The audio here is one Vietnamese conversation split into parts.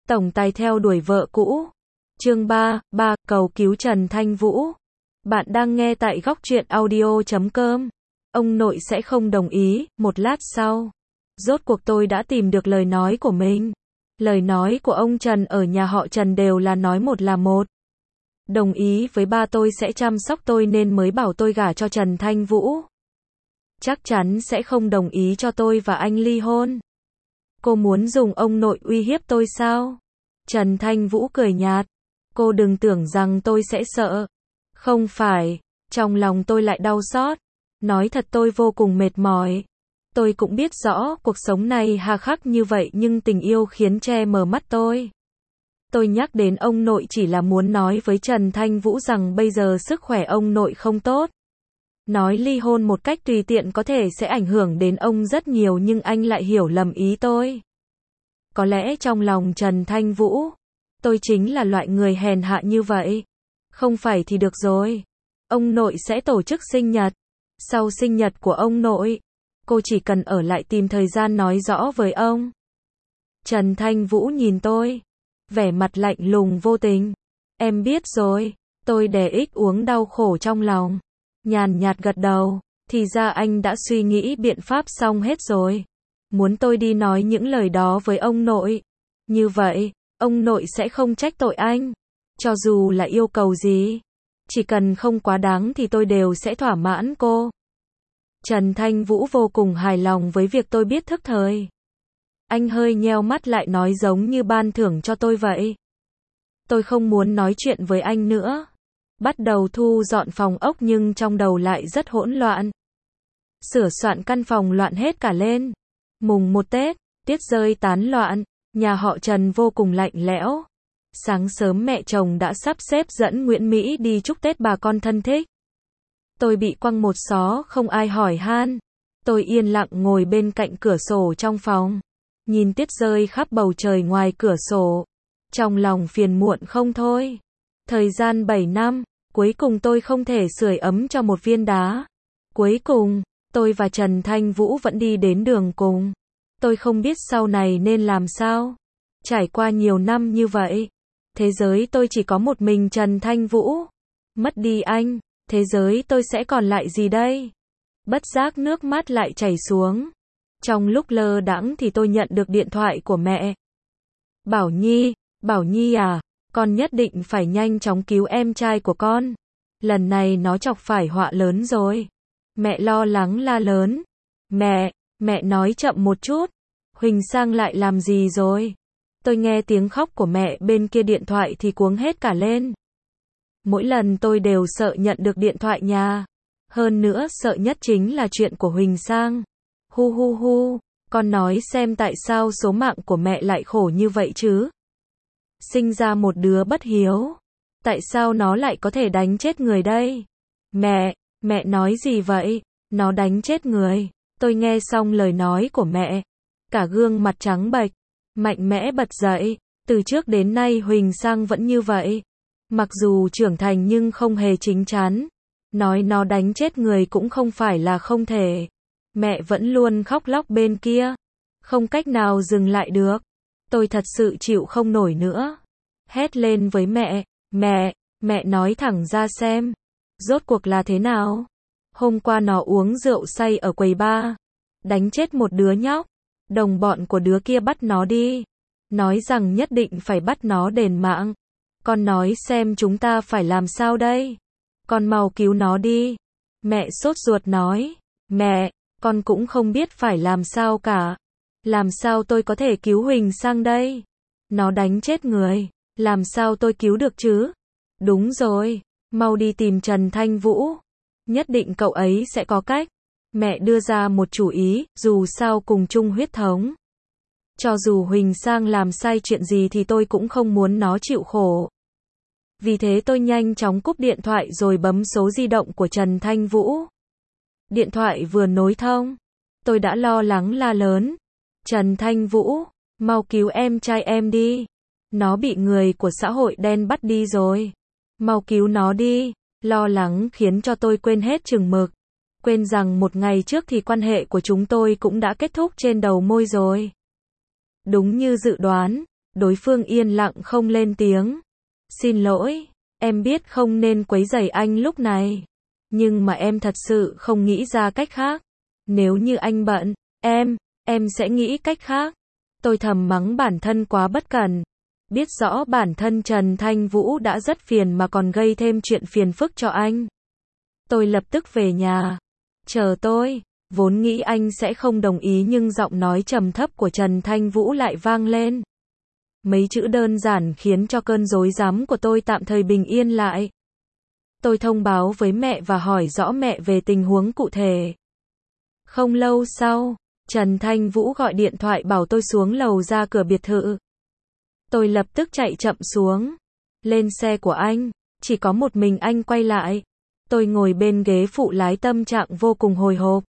Tổng tài theo đuổi vợ cũ. Chương 3, cầu cứu Trần Thanh Vũ. Bạn đang nghe tại góc truyện audio.com. Ông nội sẽ không đồng ý. Một lát sau, rốt cuộc tôi đã tìm được lời nói của mình. Lời nói của ông Trần ở nhà họ Trần đều là nói một là một. Đồng ý với ba tôi sẽ chăm sóc tôi nên mới bảo tôi gả cho Trần Thanh Vũ. Chắc chắn sẽ không đồng ý cho tôi và anh ly hôn. Cô muốn dùng ông nội uy hiếp tôi sao? Trần Thanh Vũ cười nhạt. Cô đừng tưởng rằng tôi sẽ sợ. Không phải, trong lòng tôi lại đau xót. Nói thật tôi vô cùng mệt mỏi. Tôi cũng biết rõ cuộc sống này hà khắc như vậy nhưng tình yêu khiến che mờ mắt tôi. Tôi nhắc đến ông nội chỉ là muốn nói với Trần Thanh Vũ rằng bây giờ sức khỏe ông nội không tốt. Nói ly hôn một cách tùy tiện có thể sẽ ảnh hưởng đến ông rất nhiều nhưng anh lại hiểu lầm ý tôi. Có lẽ trong lòng Trần Thanh Vũ, tôi chính là loại người hèn hạ như vậy. Không phải thì được rồi. Ông nội sẽ tổ chức sinh nhật. Sau sinh nhật của ông nội, cô chỉ cần ở lại tìm thời gian nói rõ với ông. Trần Thanh Vũ nhìn tôi, vẻ mặt lạnh lùng vô tình. Em biết rồi. Tôi đè ích uống đau khổ trong lòng. Nhàn nhạt gật đầu. Thì ra anh đã suy nghĩ biện pháp xong hết rồi. Muốn tôi đi nói những lời đó với ông nội. Như vậy, ông nội sẽ không trách tội anh. Cho dù là yêu cầu gì, chỉ cần không quá đáng thì tôi đều sẽ thỏa mãn cô. Trần Thanh Vũ vô cùng hài lòng với việc tôi biết thức thời. Anh hơi nheo mắt lại nói giống như ban thưởng cho tôi vậy. Tôi không muốn nói chuyện với anh nữa. Bắt đầu thu dọn phòng ốc nhưng trong đầu lại rất hỗn loạn. Sửa soạn căn phòng loạn hết cả lên. Mùng 1 Tết, tiết rơi tán loạn, nhà họ Trần vô cùng lạnh lẽo. Sáng sớm mẹ chồng đã sắp xếp dẫn Nguyễn Mỹ đi chúc Tết bà con thân thích. Tôi bị quăng một xó không ai hỏi han. Tôi yên lặng ngồi bên cạnh cửa sổ trong phòng. Nhìn tiết rơi khắp bầu trời ngoài cửa sổ. Trong lòng phiền muộn không thôi. Thời gian 7 năm, cuối cùng tôi không thể sưởi ấm cho một viên đá. Cuối cùng, tôi và Trần Thanh Vũ vẫn đi đến đường cùng. Tôi không biết sau này nên làm sao. Trải qua nhiều năm như vậy, thế giới tôi chỉ có một mình Trần Thanh Vũ. Mất đi anh, thế giới tôi sẽ còn lại gì đây? Bất giác nước mắt lại chảy xuống. Trong lúc lơ đãng thì tôi nhận được điện thoại của mẹ. Bảo Nhi à, con nhất định phải nhanh chóng cứu em trai của con. Lần này nó chọc phải họa lớn rồi. Mẹ lo lắng la lớn. Mẹ nói chậm một chút. Huỳnh Sang lại làm gì rồi? Tôi nghe tiếng khóc của mẹ bên kia điện thoại thì cuống hết cả lên. Mỗi lần tôi đều sợ nhận được điện thoại nhà. Hơn nữa sợ nhất chính là chuyện của Huỳnh Sang. Hu, con nói xem tại sao số mạng của mẹ lại khổ như vậy chứ? Sinh ra một đứa bất hiếu. Tại sao nó lại có thể đánh chết người đây? Mẹ nói gì vậy? Nó đánh chết người. Tôi nghe xong lời nói của mẹ. Cả gương mặt trắng bệch. Mạnh mẽ bật dậy. Từ trước đến nay Huỳnh Sang vẫn như vậy. Mặc dù trưởng thành nhưng không hề chín chắn. Nói nó đánh chết người cũng không phải là không thể. Mẹ vẫn luôn khóc lóc bên kia. Không cách nào dừng lại được. Tôi thật sự chịu không nổi nữa. Hét lên với mẹ. Mẹ nói thẳng ra xem. Rốt cuộc là thế nào? Hôm qua nó uống rượu say ở quầy bar. Đánh chết một đứa nhóc. Đồng bọn của đứa kia bắt nó đi. Nói rằng nhất định phải bắt nó đền mạng. Con nói xem chúng ta phải làm sao đây? Con mau cứu nó đi. Mẹ sốt ruột nói. Mẹ, con cũng không biết phải làm sao cả. Làm sao tôi có thể cứu Huỳnh Sang đây? Nó đánh chết người. Làm sao tôi cứu được chứ? Đúng rồi. Mau đi tìm Trần Thanh Vũ. Nhất định cậu ấy sẽ có cách. Mẹ đưa ra một chủ ý, dù sao cùng chung huyết thống. Cho dù Huỳnh Sang làm sai chuyện gì thì tôi cũng không muốn nó chịu khổ. Vì thế tôi nhanh chóng cúp điện thoại rồi bấm số di động của Trần Thanh Vũ. Điện thoại vừa nối thông, tôi đã lo lắng la lớn. Trần Thanh Vũ, mau cứu em trai em đi. Nó bị người của xã hội đen bắt đi rồi. Mau cứu nó đi. Lo lắng khiến cho tôi quên hết chừng mực. Quên rằng một ngày trước thì quan hệ của chúng tôi cũng đã kết thúc trên đầu môi rồi. Đúng như dự đoán, Đối phương yên lặng không lên tiếng. Xin lỗi, em biết không nên quấy rầy anh lúc này. Nhưng mà em thật sự không nghĩ ra cách khác. Nếu như anh bận, em sẽ nghĩ cách khác. Tôi thầm mắng bản thân quá bất cẩn. Biết rõ bản thân Trần Thanh Vũ đã rất phiền mà còn gây thêm chuyện phiền phức cho anh. Tôi lập tức về nhà. Chờ tôi. Vốn nghĩ anh sẽ không đồng ý nhưng giọng nói trầm thấp của Trần Thanh Vũ lại vang lên. Mấy chữ đơn giản khiến cho cơn rối rắm của tôi tạm thời bình yên lại. Tôi thông báo với mẹ và hỏi rõ mẹ về tình huống cụ thể. Không lâu sau, Trần Thanh Vũ gọi điện thoại bảo tôi xuống lầu ra cửa biệt thự. Tôi lập tức chạy chậm xuống. Lên xe của anh, chỉ có một mình anh quay lại. Tôi ngồi bên ghế phụ lái tâm trạng vô cùng hồi hộp.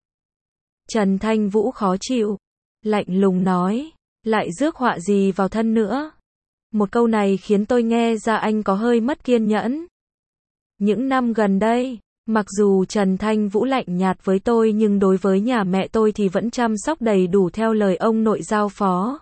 Trần Thanh Vũ khó chịu, lạnh lùng nói, lại rước họa gì vào thân nữa. Một câu này khiến tôi nghe ra anh có hơi mất kiên nhẫn. Những năm gần đây, mặc dù Trần Thanh Vũ lạnh nhạt với tôi nhưng đối với nhà mẹ tôi thì vẫn chăm sóc đầy đủ theo lời ông nội giao phó.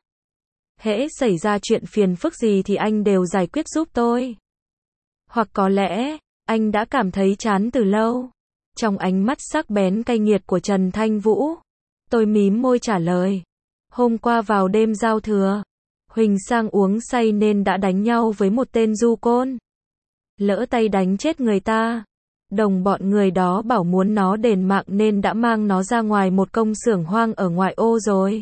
Hễ xảy ra chuyện phiền phức gì thì anh đều giải quyết giúp tôi. Hoặc có lẽ, anh đã cảm thấy chán từ lâu. Trong ánh mắt sắc bén cay nghiệt của Trần Thanh Vũ, tôi mím môi trả lời. Hôm qua vào đêm giao thừa, Huỳnh Sang uống say nên đã đánh nhau với một tên du côn. Lỡ tay đánh chết người ta. Đồng bọn người đó bảo muốn nó đền mạng nên đã mang nó ra ngoài một công xưởng hoang ở ngoại ô rồi.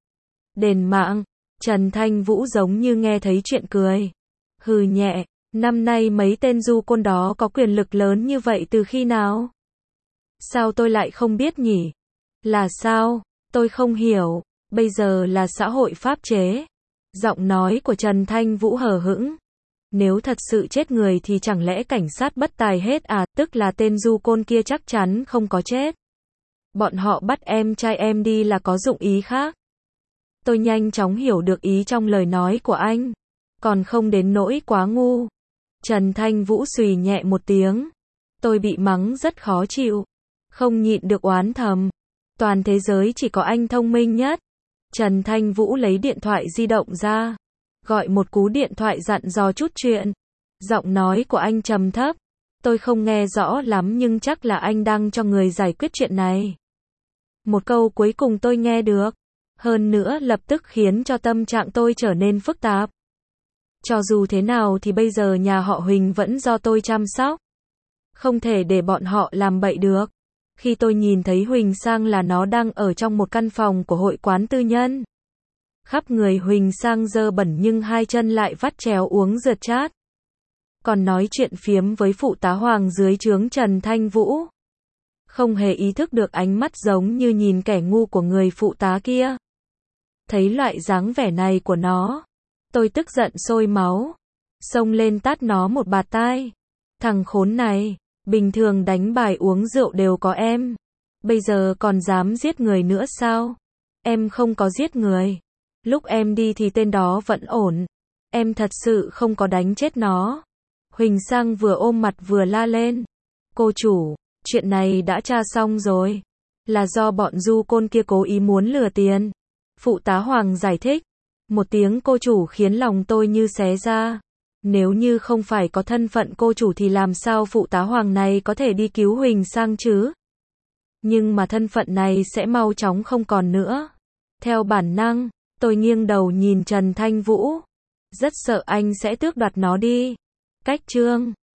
Đền mạng? Trần Thanh Vũ giống như nghe thấy chuyện cười. Hừ nhẹ, năm nay mấy tên du côn đó có quyền lực lớn như vậy từ khi nào? Sao tôi lại không biết nhỉ? Là sao? Tôi không hiểu. Bây giờ là xã hội pháp chế. Giọng nói của Trần Thanh Vũ hờ hững. Nếu thật sự chết người thì chẳng lẽ cảnh sát bất tài hết à, tức là tên du côn kia chắc chắn không có chết. Bọn họ bắt em trai em đi là có dụng ý khác. Tôi nhanh chóng hiểu được ý trong lời nói của anh. Còn không đến nỗi quá ngu. Trần Thanh Vũ xùy nhẹ một tiếng. Tôi bị mắng rất khó chịu. Không nhịn được oán thầm. Toàn thế giới chỉ có anh thông minh nhất. Trần Thanh Vũ lấy điện thoại di động ra. Gọi một cú điện thoại dặn dò chút chuyện. Giọng nói của anh trầm thấp. Tôi không nghe rõ lắm nhưng chắc là anh đang cho người giải quyết chuyện này. Một câu cuối cùng tôi nghe được. Hơn nữa lập tức khiến cho tâm trạng tôi trở nên phức tạp. Cho dù thế nào thì bây giờ nhà họ Huỳnh vẫn do tôi chăm sóc. Không thể để bọn họ làm bậy được. Khi tôi nhìn thấy Huỳnh Sang là nó đang ở trong một căn phòng của hội quán tư nhân. Khắp người Huỳnh Sang dơ bẩn nhưng hai chân lại vắt chéo uống rượt chát. Còn nói chuyện phiếm với phụ tá Hoàng dưới trướng Trần Thanh Vũ. Không hề ý thức được ánh mắt giống như nhìn kẻ ngu của người phụ tá kia. Thấy loại dáng vẻ này của nó, tôi tức giận sôi máu. Xông lên tát nó một bạt tai. Thằng khốn này, bình thường đánh bài uống rượu đều có em. Bây giờ còn dám giết người nữa sao? Em không có giết người. Lúc em đi thì tên đó vẫn ổn. Em thật sự không có đánh chết nó. Huỳnh Sang vừa ôm mặt vừa la lên. Cô chủ, chuyện này đã tra xong rồi. Là do bọn du côn kia cố ý muốn lừa tiền. Phụ tá Hoàng giải thích. Một tiếng cô chủ khiến lòng tôi như xé ra. Nếu như không phải có thân phận cô chủ thì làm sao phụ tá Hoàng này có thể đi cứu Huỳnh Sang chứ? Nhưng mà thân phận này sẽ mau chóng không còn nữa. Theo bản năng, tôi nghiêng đầu nhìn Trần Thanh Vũ. Rất sợ anh sẽ tước đoạt nó đi. Cách chương